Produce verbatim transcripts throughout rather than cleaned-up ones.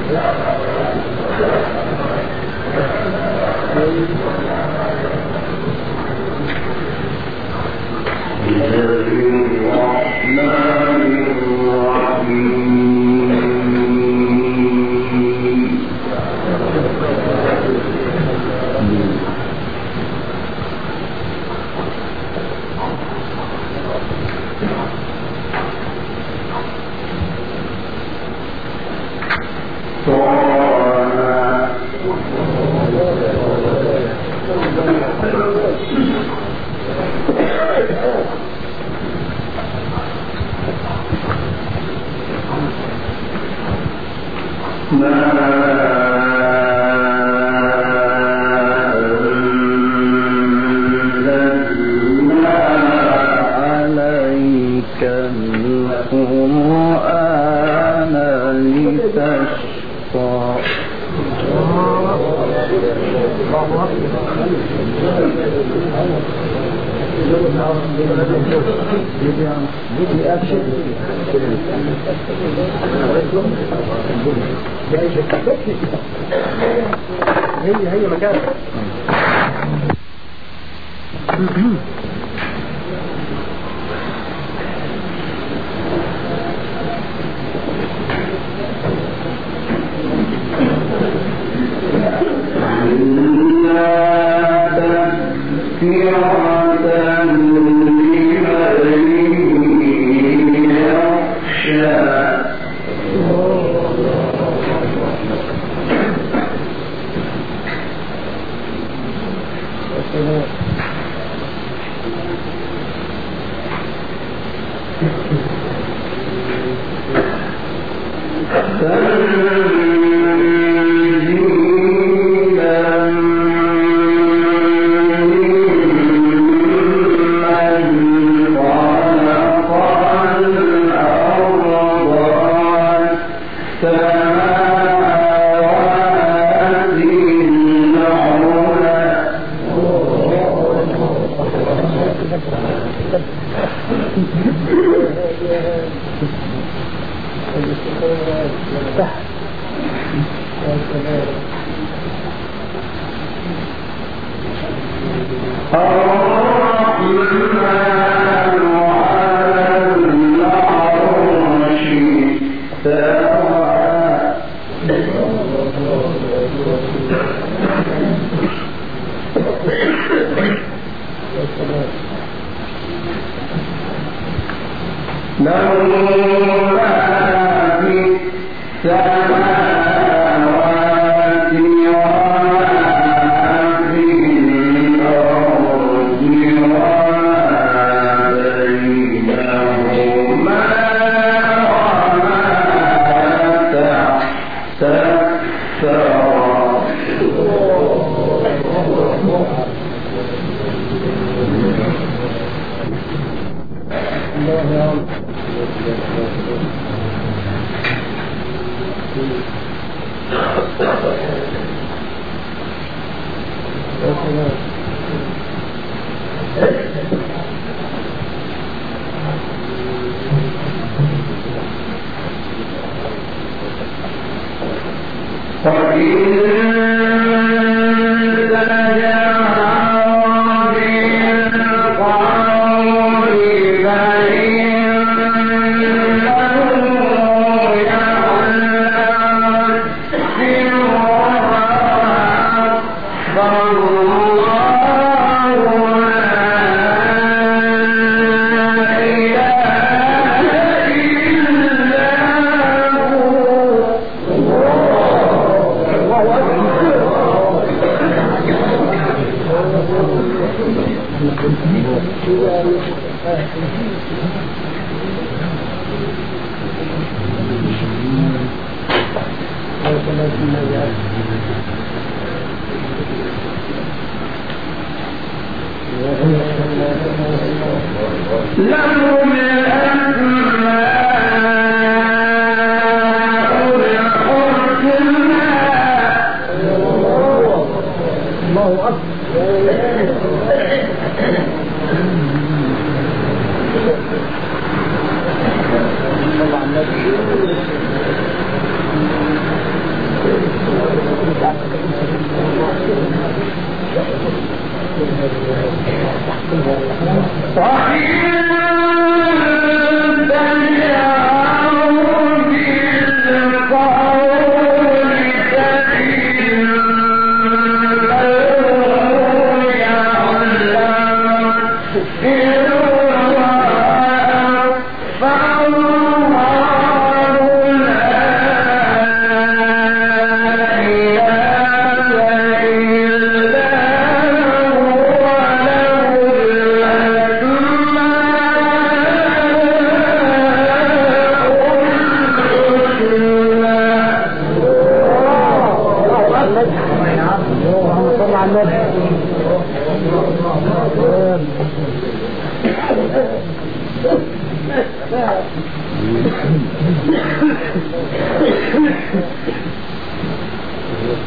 هي هي مكان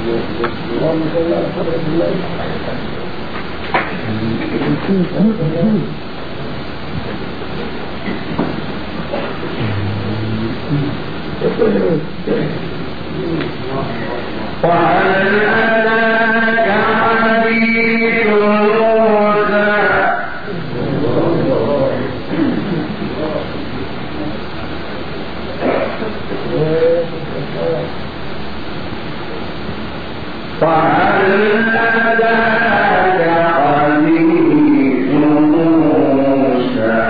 اللهم صل على حضرة الله. وهل أتاك حديث موسى وهل أتاك حديث موسى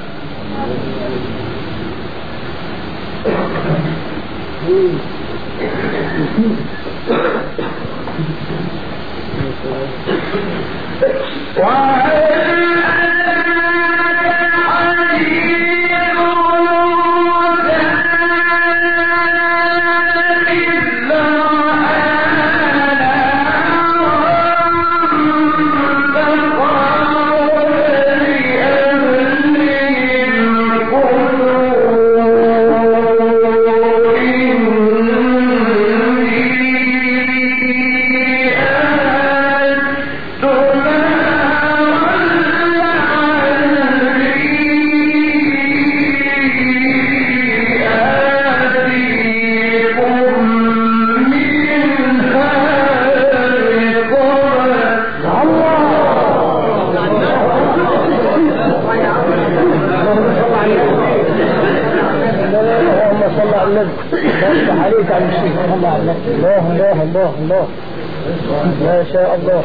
الله الله الله الله ما شاء الله.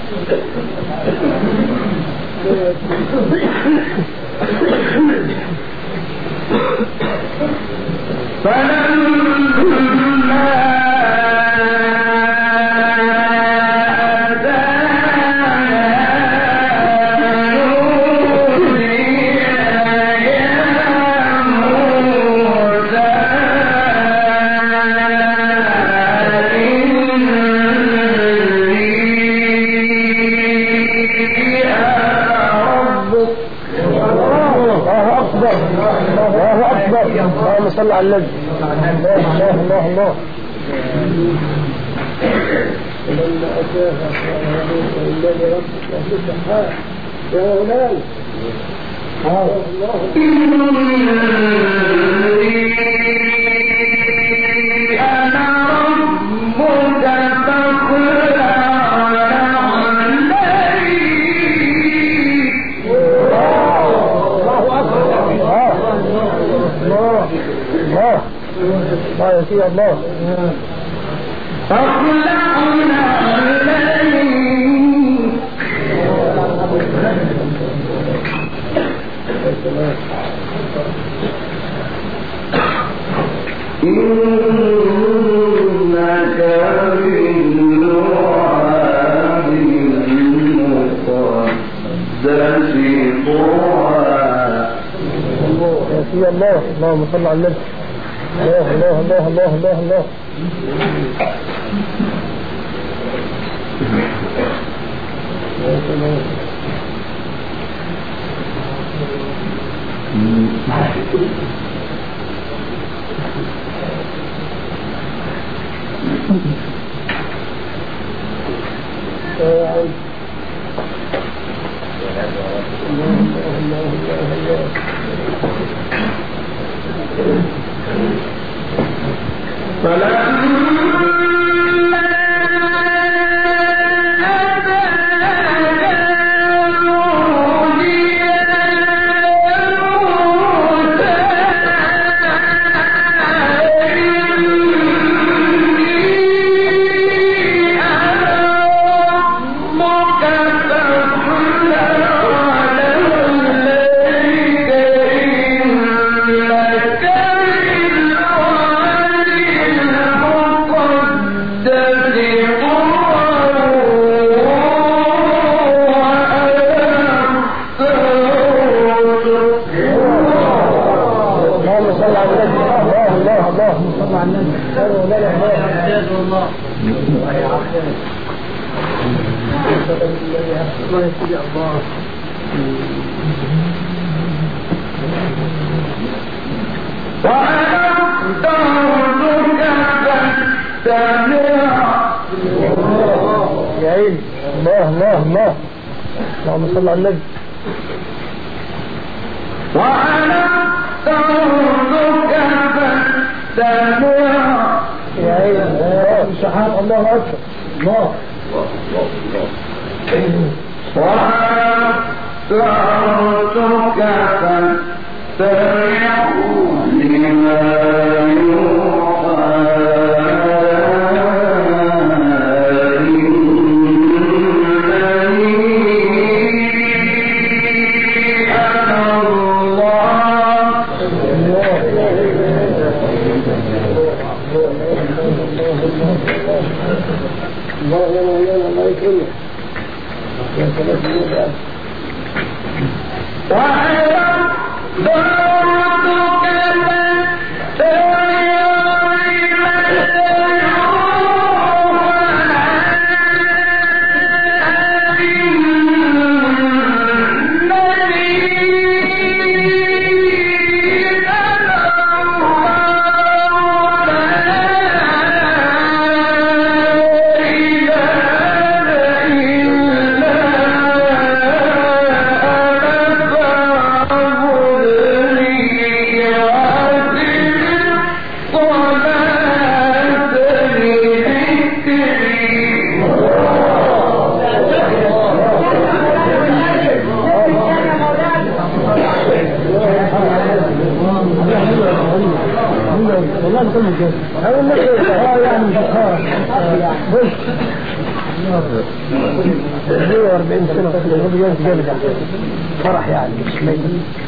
صلى على النبي. الله الله الله الله. لما أتاها الذي ربك بالسحاء يا هلال أنا ربك فاخلع الله يا سيدي الله فاخلعنا عليك إنك بالوعد المقدس طوى يا سيدي الله. اللهم صل على النبي. الله الله الله الله الله الله. الله الله الله. اللهم صل على النبي. وأنا اخترتك فاتبع يا عين الشحات. الله أكبر. الله وأنا اخترتك فاتبع لما الله يا مولانا الله يكرمك يا سلام الله. وأنا ضربتك والله كل من كده أقول لك اه يعني مش خارج بص مية وأربعين سنة الغد جالس جامد فرح يعني مش ميت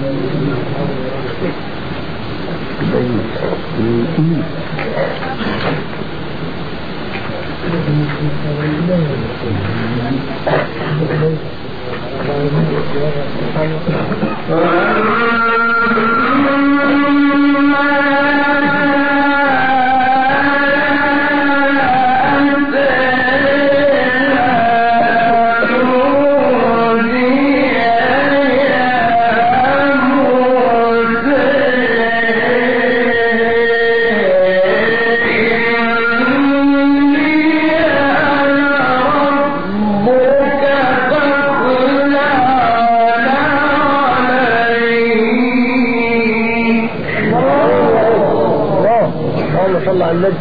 صلى على النبي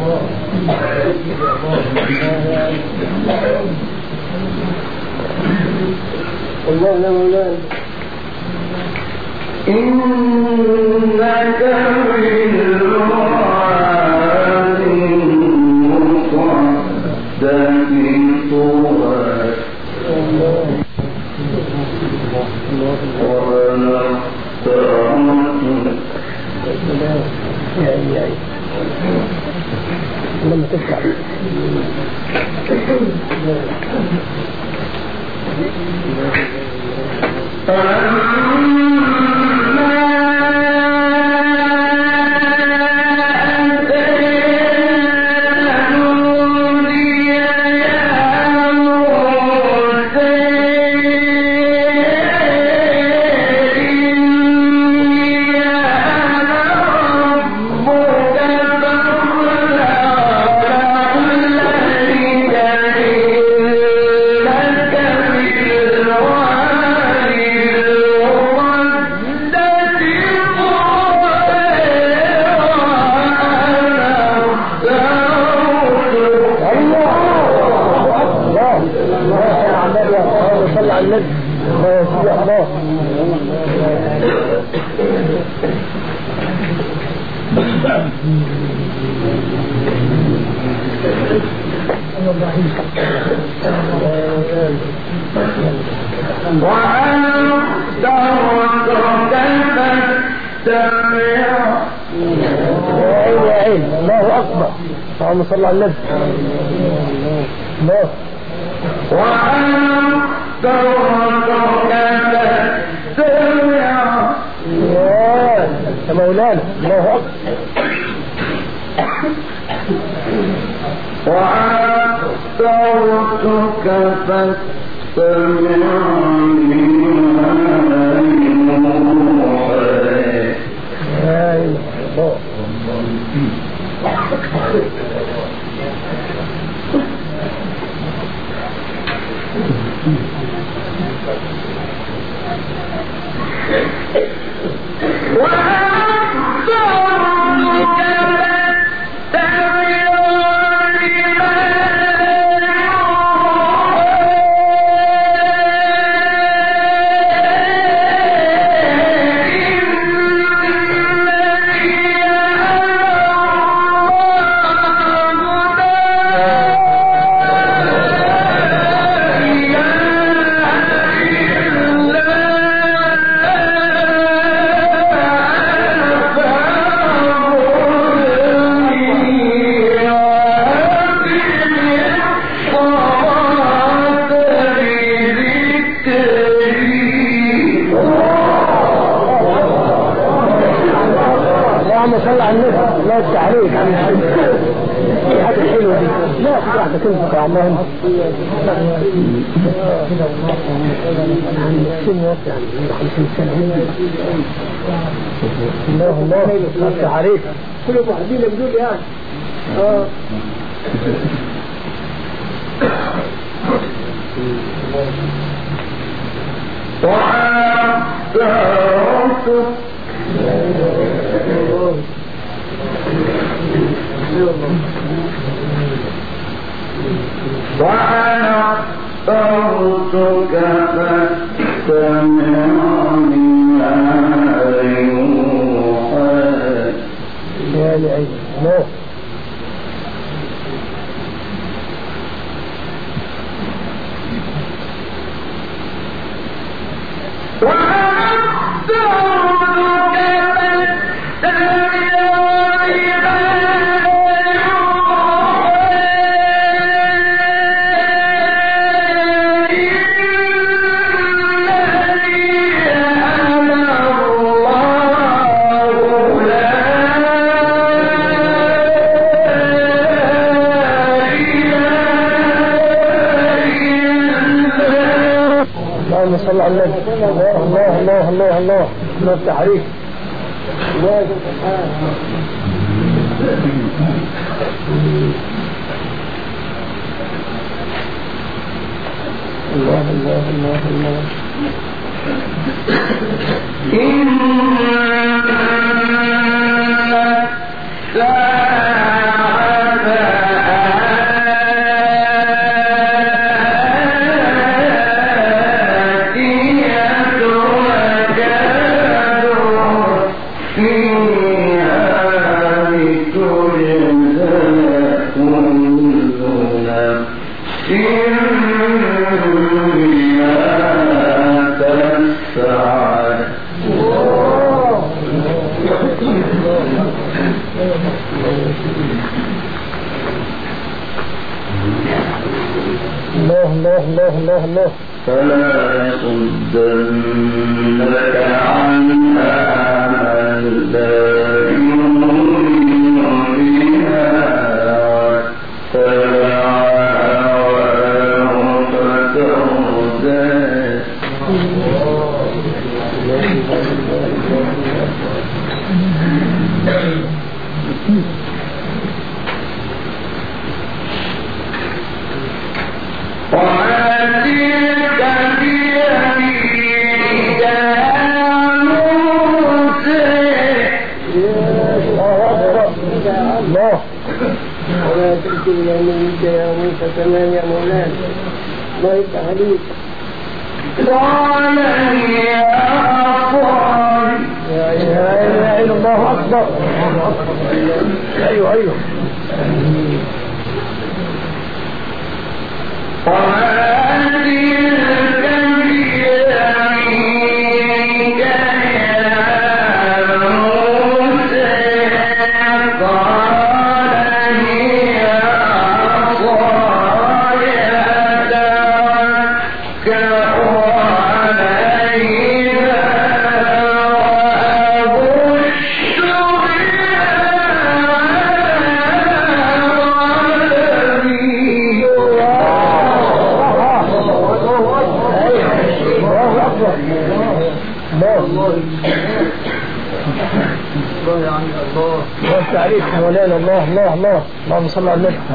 الله لا مولانا إنك بالوعد مقدس طوال وأنا يا يا لما تفتح الله أكبر اللهم صل على النبي الله وأنا يا مولانا الله أكبر وأستغفرك فاستمعني يا الله اللهم الله الله الله عليك كل واحدين بدون يعني اه وأنا اخترتك فاستمع لما يوحى. يا أيوة الله. صلى على النبي. الله الله الله الله الله نفتح عليك. الله سبحانه. الله الله الله الله. الله الله الله الله الله. فلا يصدنك عنها من لا يؤمن بها واتبع فتردى. ولا تأكل يمينك يا موسى كمان يا مولانا. الله يفتح عليك. قال يا أخوان يا إله إلا الله أكبر. أيوه أيوه. الله عليك يا مولانا. الله الله الله. اللهم صل على النبي.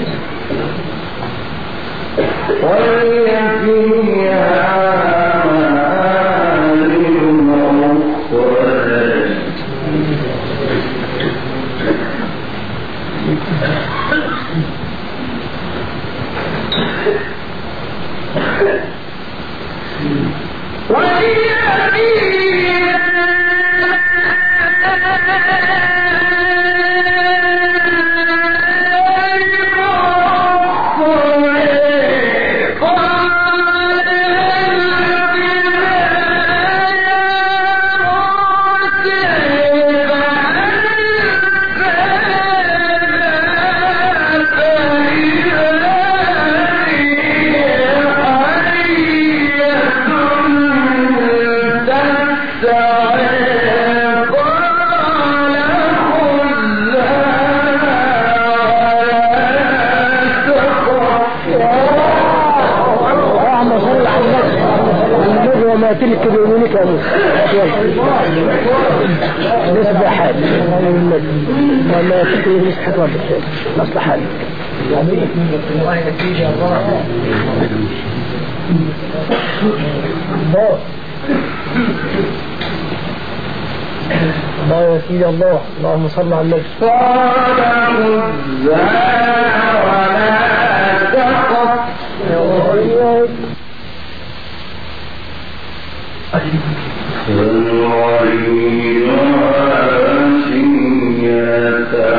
وهي فيها تلك بيمينك يا موسى نسبة حال وما تكره مسحة وضع أصل حال الله يا سيدي الله. اللهم صل على النبي. قال خذها ولا تخف فالعين عاسية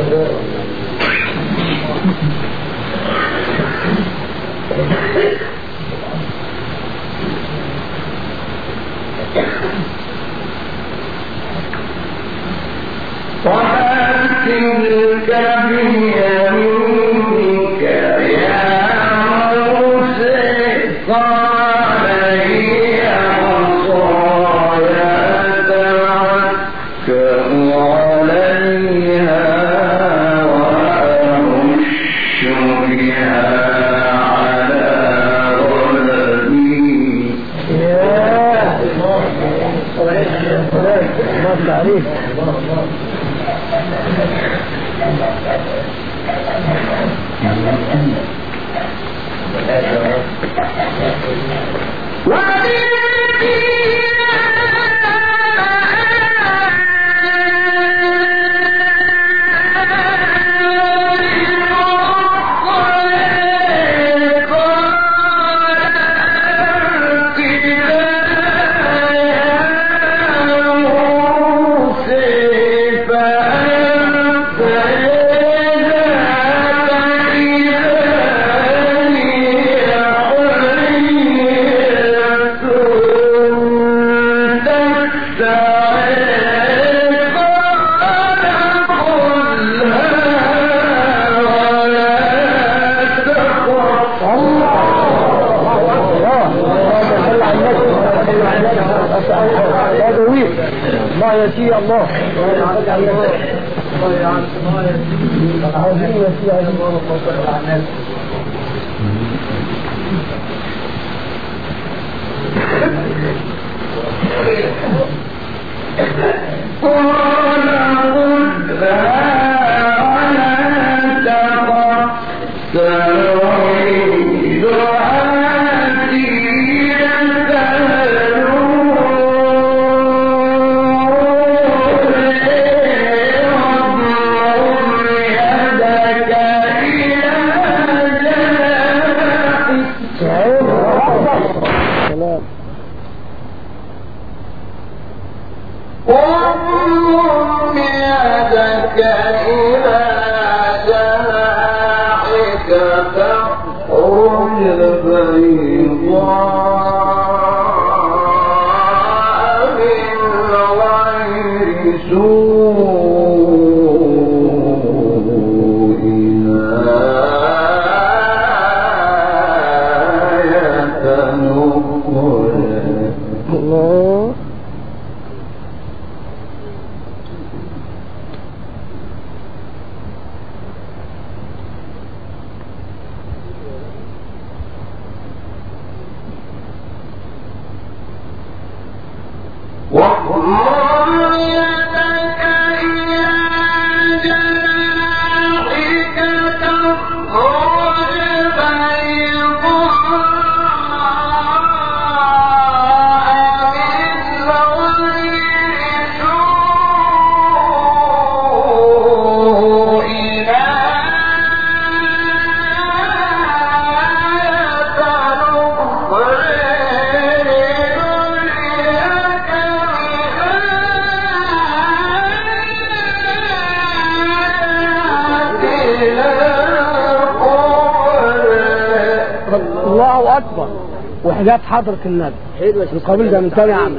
وحاجات حضرة النبي القبول ده من تاني عام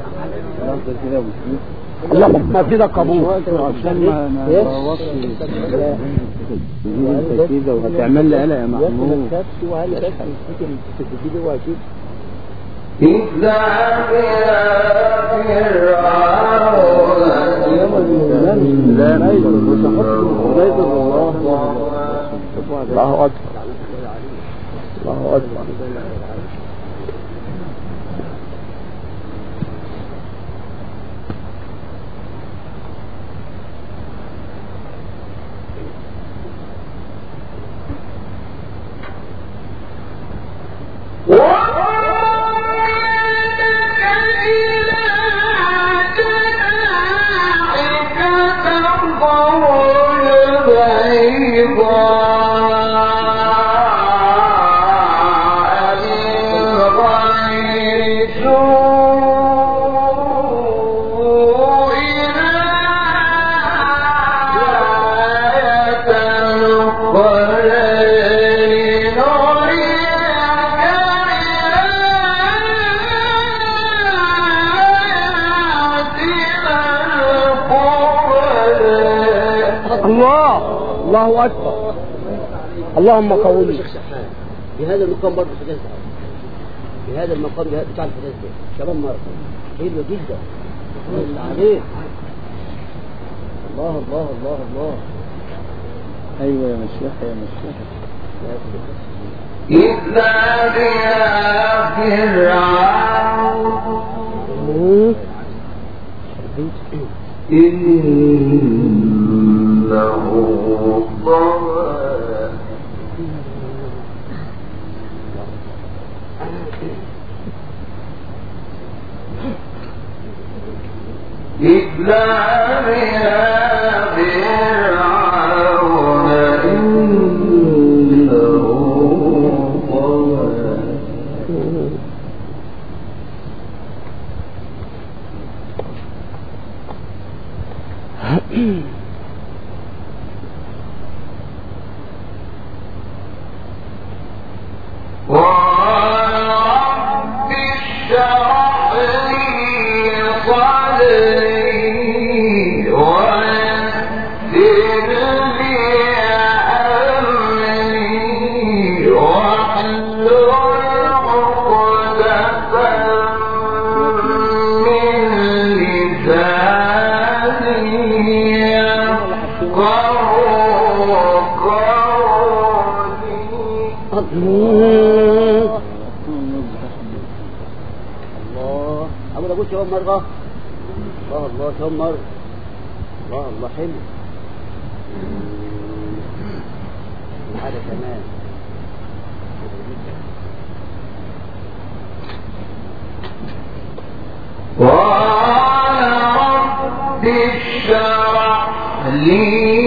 الله ما في ده قبول وهتعمل لي قلق يا محمود الله أكبر الله أكبر الله أكبر. اللهم قولي. في هذا المقام برضه حجاز في هذا المقام بتاع الحجاز ده شباب مرة حلوة جدا. الله عليك. الله الله الله الله. ايوه يا مشيخ يا مشيخ. إذا بها فرعون إنه طغى إذا بها فرعون إنه طغى ورب اشرح لي صدري ويسر لي أمري واحلل عقدة من لساني يفقهوا قولي. الله أبو داود شباب مرة. الله الله شباب مرة. الله الله حلو. هذا كمان قال رب اشرح لي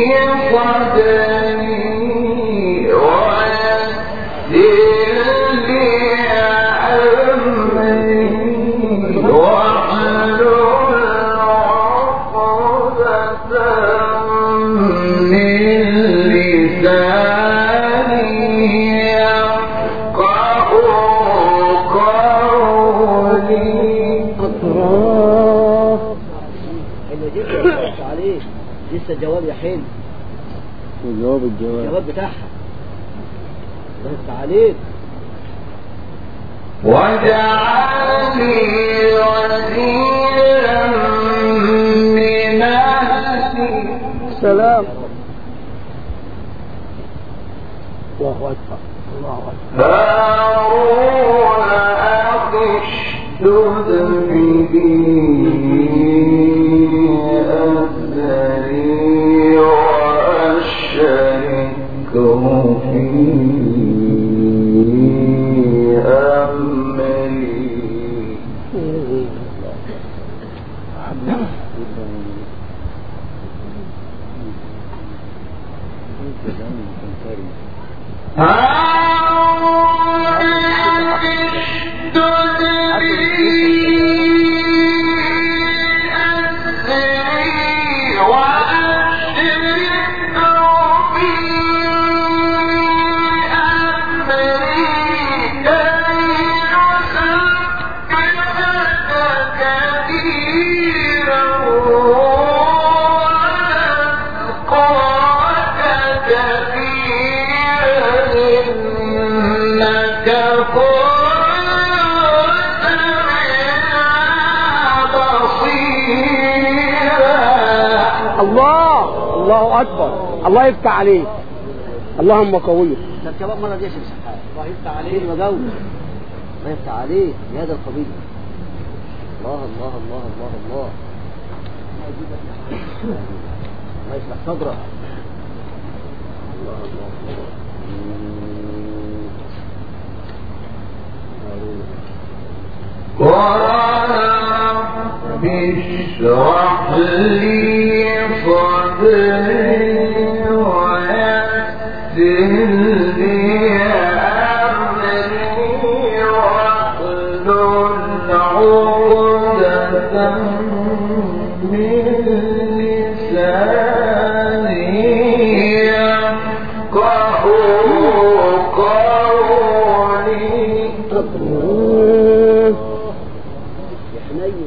صدري ويسر لي أمري واحلل عقدة من لساني يفقهوا قولي. حلو جدا. بس عليه لسه الجواب يا حلو. وجواب الجواب الجواب بتاعها بس عليك. واجعل لي وزيرا من أهلي. سلام. الله أكبر. الله أكبر. هارون أخي اشدد به أزري وأشركه في أمري. هارون اشدد به أزري وأشركه في أمري كي نسبحك كثيرا ونذكرك كثيرا إنك كنت بنا بصيرا. الله الله أكبر. الله يفتح عليك. اللهم قوي. ده الشباب مرة دي يشرب سحاب. الله يفتح عليه وجوده. الله يفتح عليه بهذا القبيل. الله الله الله الله الله. الله يفتح صدره. الله الله الله. ورب اشرح لي صدري ويسر لي أمري واحلل عقدة من لساني يفقهوا قولي. يا حنين.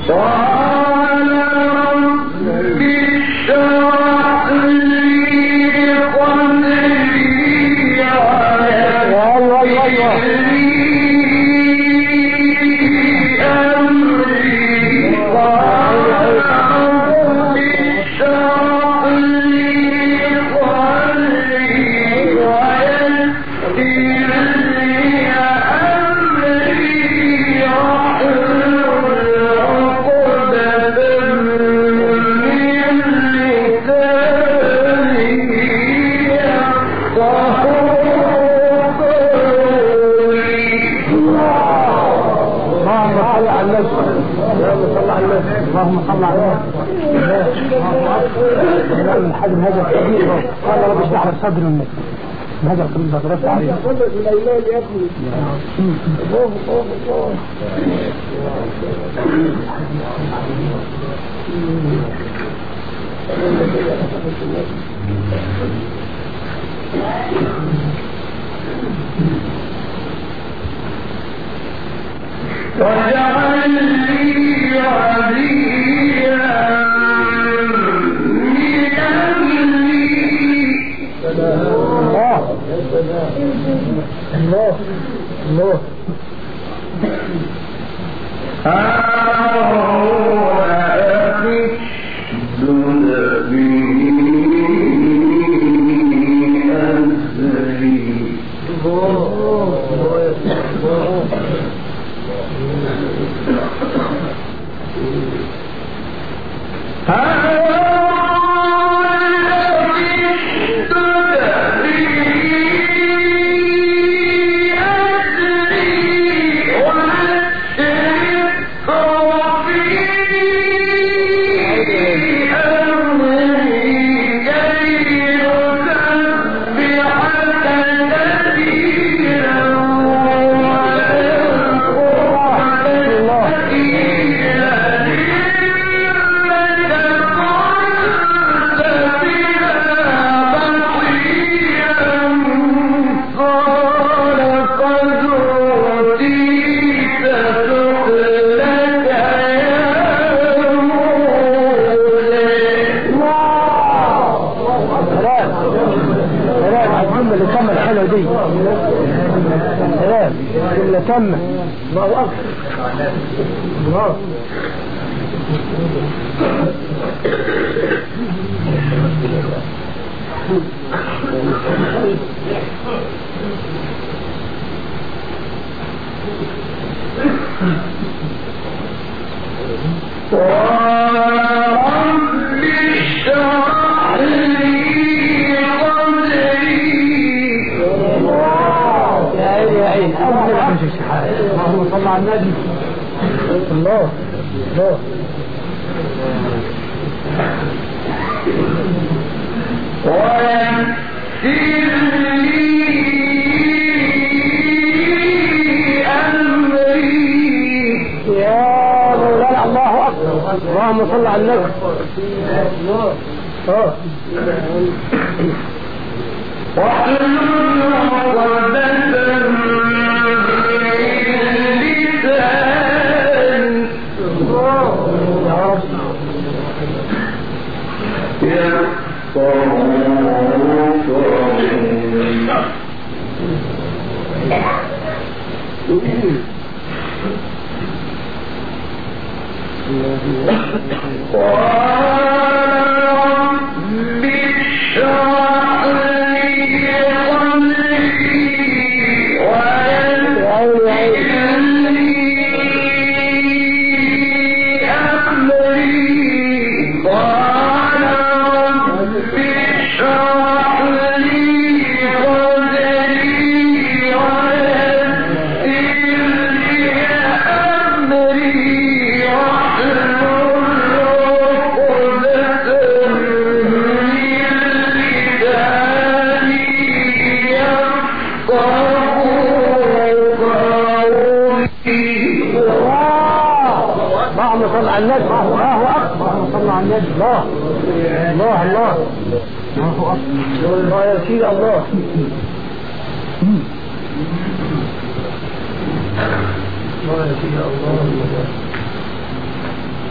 اللهم صل على النبي. الحجم هذا كبير قال رب اشرح لي صدري والنبي هذا القلب ضربت عليه صدرك من الايمان يا ابني. الله الله واجعل لي وليا من أمري. الله الله الله هارون أخي اشدد به أزري. تم الله أكبر الله اللهم صل على النبي. الله الله ويسر لي أمري. يا مولانا الله أكبر. اللهم صل على النبي. الله اه الله الله الله الله يا سيدي الله. الله يا سيدي الله.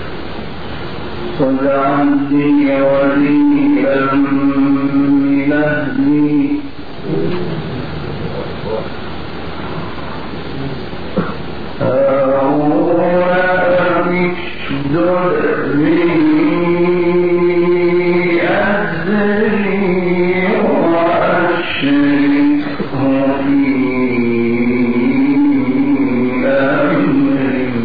واجعلني وليا من أهلي هارون اشدد به أزري وأشركه في أمري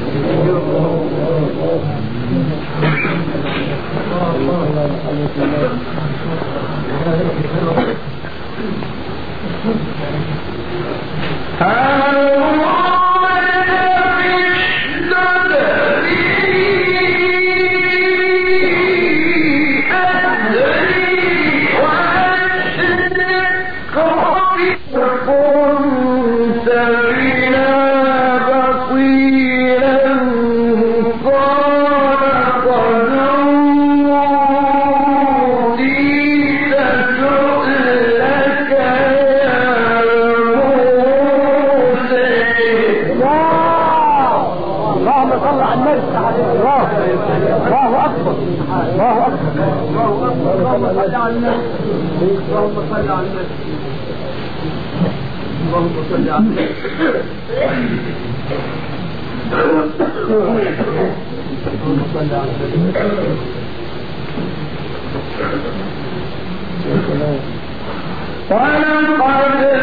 ولقد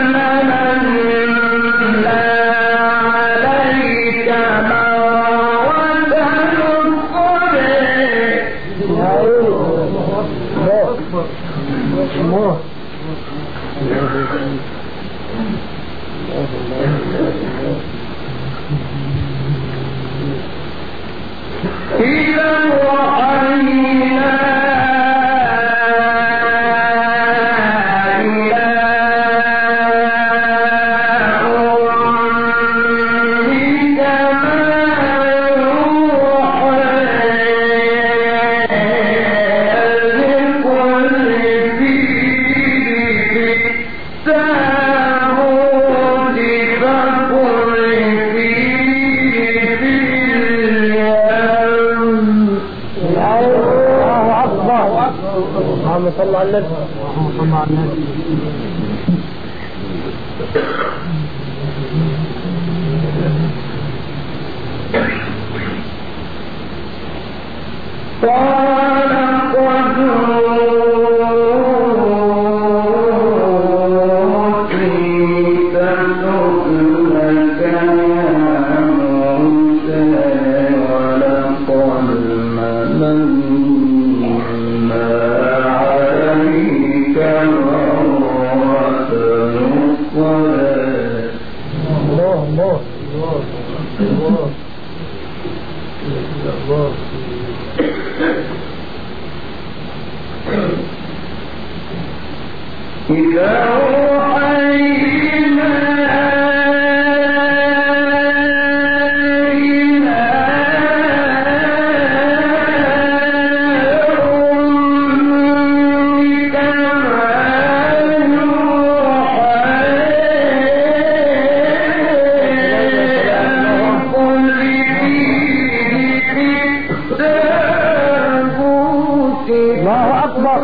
مننا عليك مرة أخرى إذا وحينا صلى على النبي صلى على النبي قال قد أوتيت سؤلك يا موسى ولقد مننا عليك مرة أخرى الله الله الله الله إذا أوحينا إلى أمك ما يوحى قل فيه في التابوت الله أكبر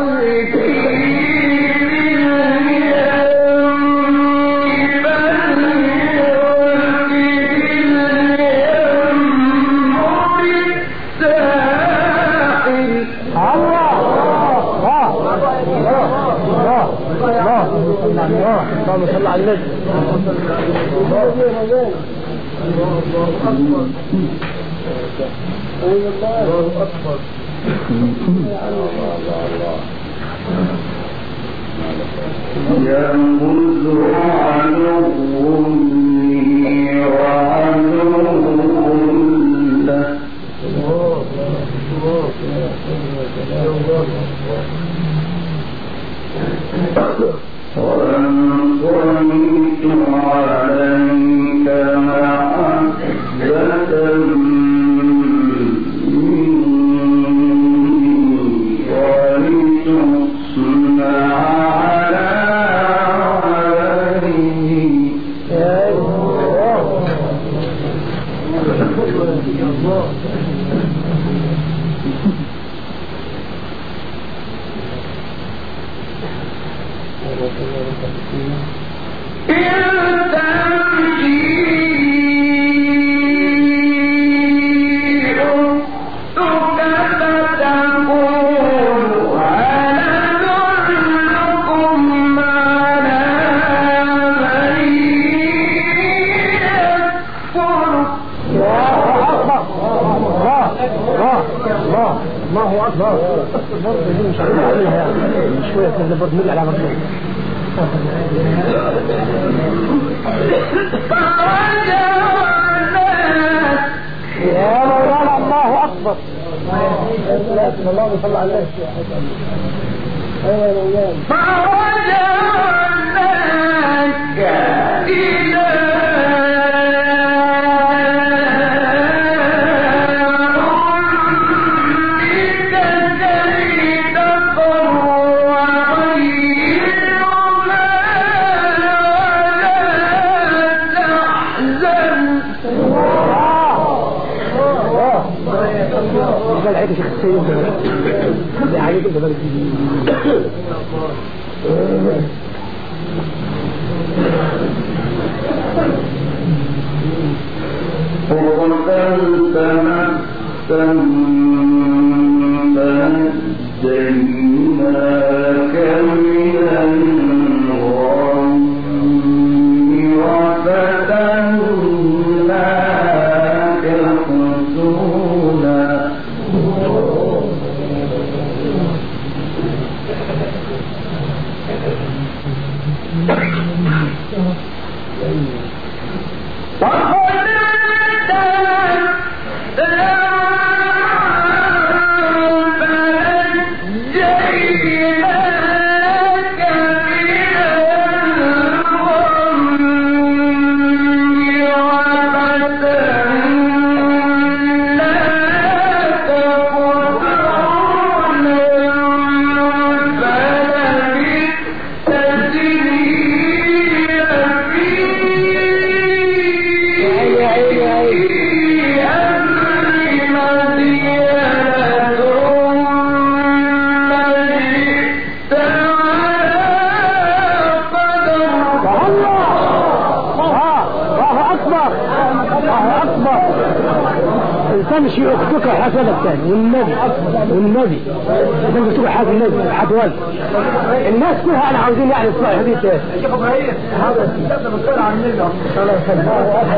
اللهم صل على النبي الله أكبر ينبذ عدو لي وعدو له وأنصرت عليك محبة مني ولتصنع على عيني الله أكبر. برضه مش عارف عليها يعني شوية كده برضه نرجع على برضه. يا مولانا الله أكبر. الله صلى عليه وسلم. أيوة يا مولانا. عليك شيخ السيد عليك انت بلد وقتلت نفسا فنجيناك من الغم وفتناك فتونا تمشي اختك حسنة الثاني والنبي والنبي تمشي اختك حسنة النبي حدوان الناس كلها انا عاوزين يعني الصلاة هذه الثاني يا شيخ ابراهيم هذا الكتاب بصلي على النبي صلى الله عليه وسلم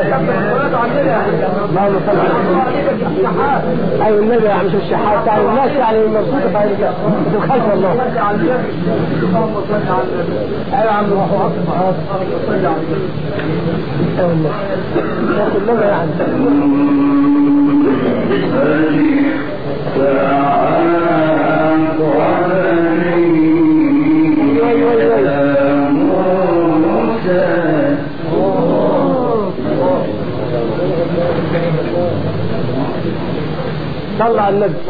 اللهم صل على النبي ايوه النبي يعني مش الشحات يعني الناس يعني مبسوطه بهذه الخلف والله اللهم صل على النبي ايوه يا عم الله اكبر صل على النبي ايوه النبي كلنا يعني صلى على النبي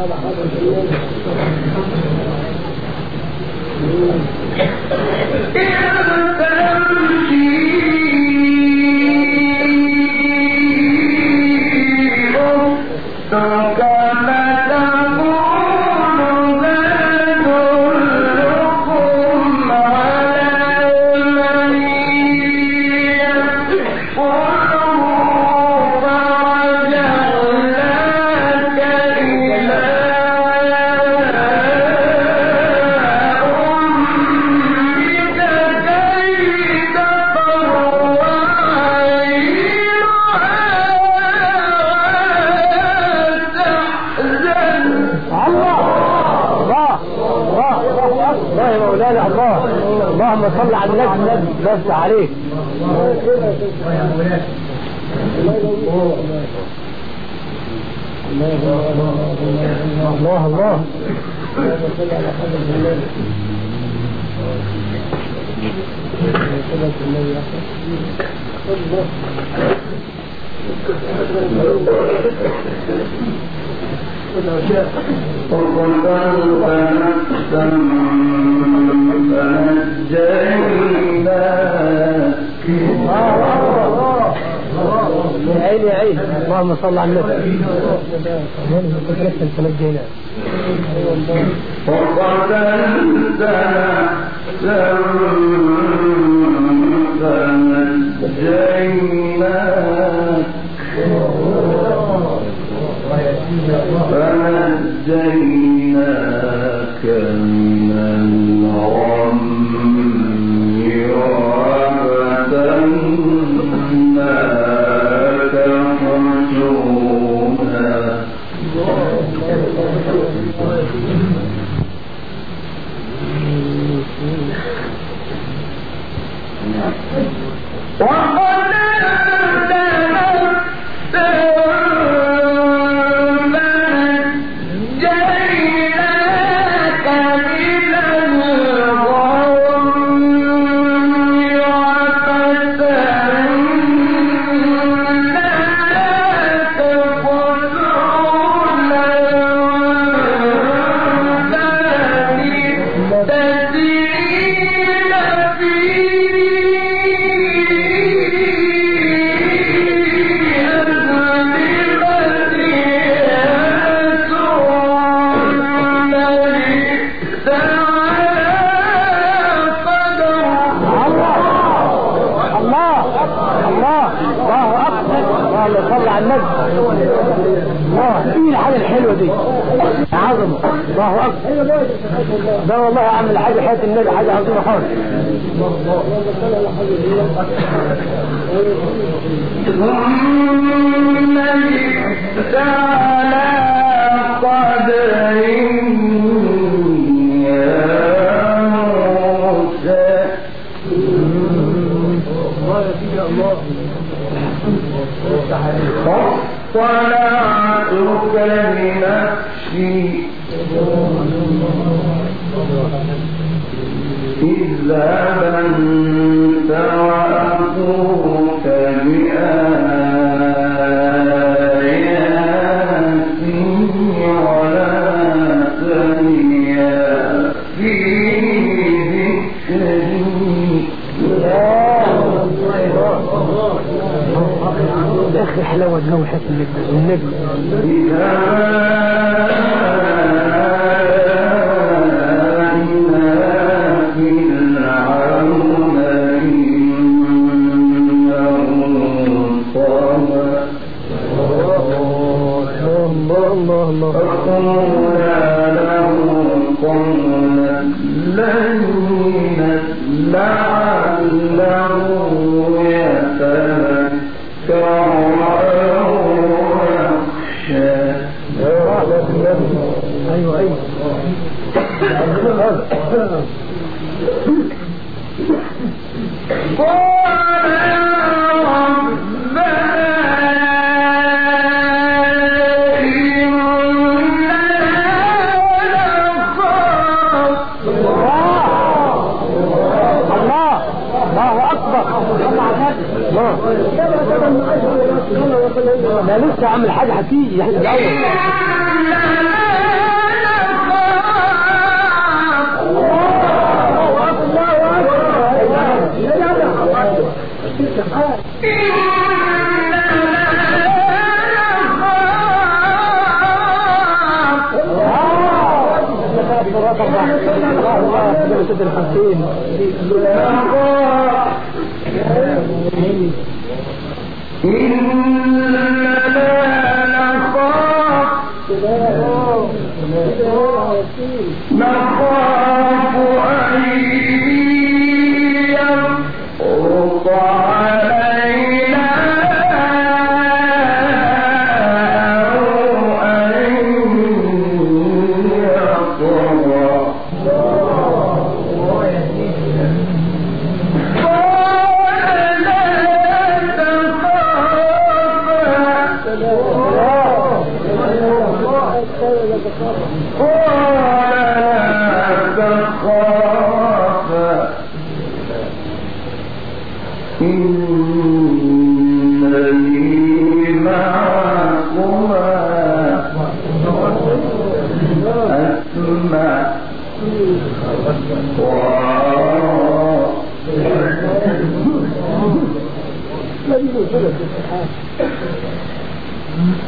اللهم صل على النبي بس عليك الله الله عيني يا عيني اللهم صل على النبي تنجينا فنجيناك من الغم وفتناك فتونا ده والله عامل حاجة حياة النبي حاجة عظيمة خالص ثم جئت على قدر يا موسى فاصطنعتك لنفسي اذهب أنت وأخوك بآياتي ولا تنيا في ذكري اخي حلاوة جو حياة النبي ايوه ايوه لا لسه عامل حاجة هتيجي احنا الاول نخاف أن يفرط علينا أو أن يطغى قال لا تخافا إنني معكما أسمع وأرى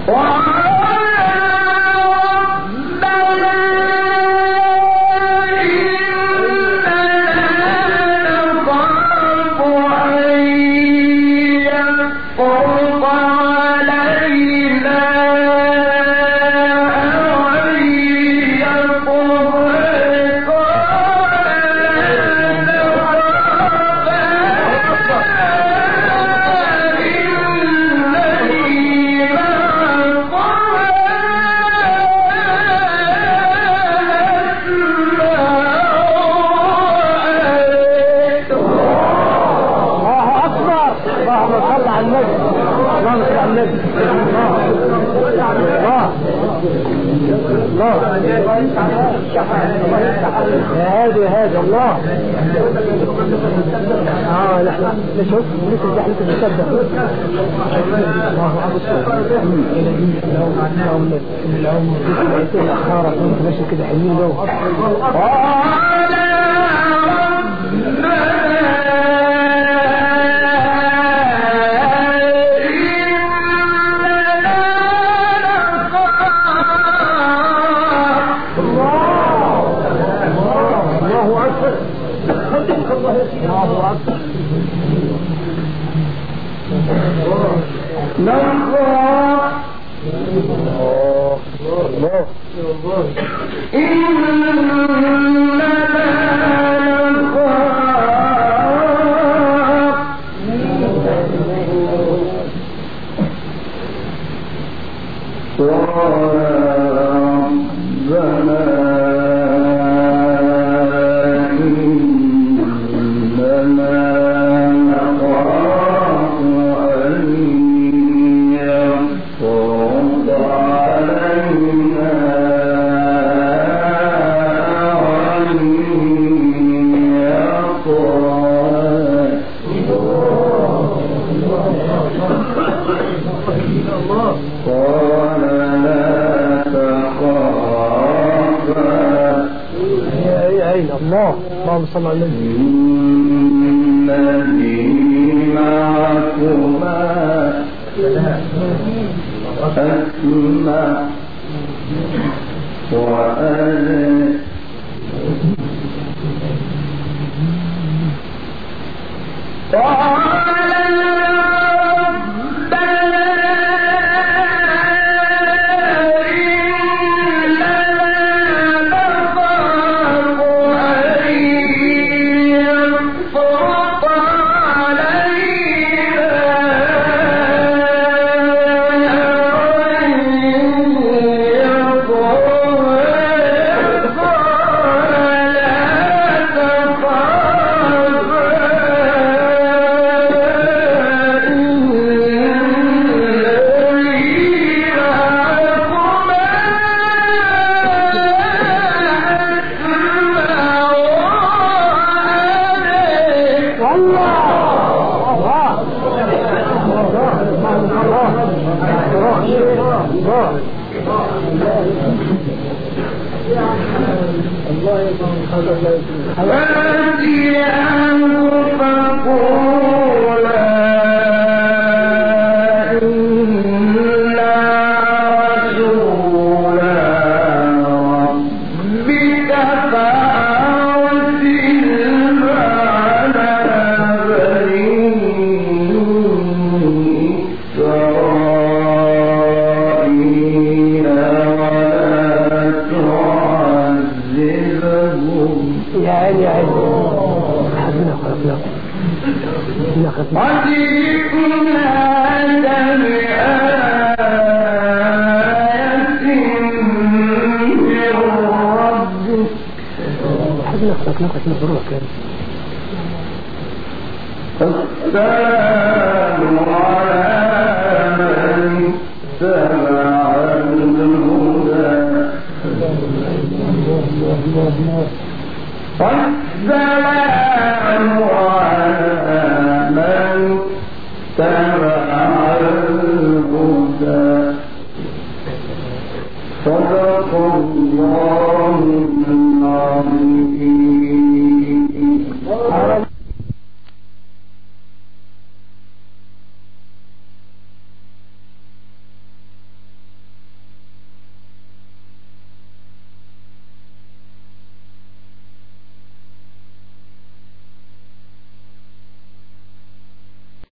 هذا هذا الله اه نحن نشوف نشوف نحن نتصدق الله اكبر العمر العمر الاخاره ماشي كده حلوين جو صلى الله عليه وسلم الذي معكما أسمع وأنا صدق الله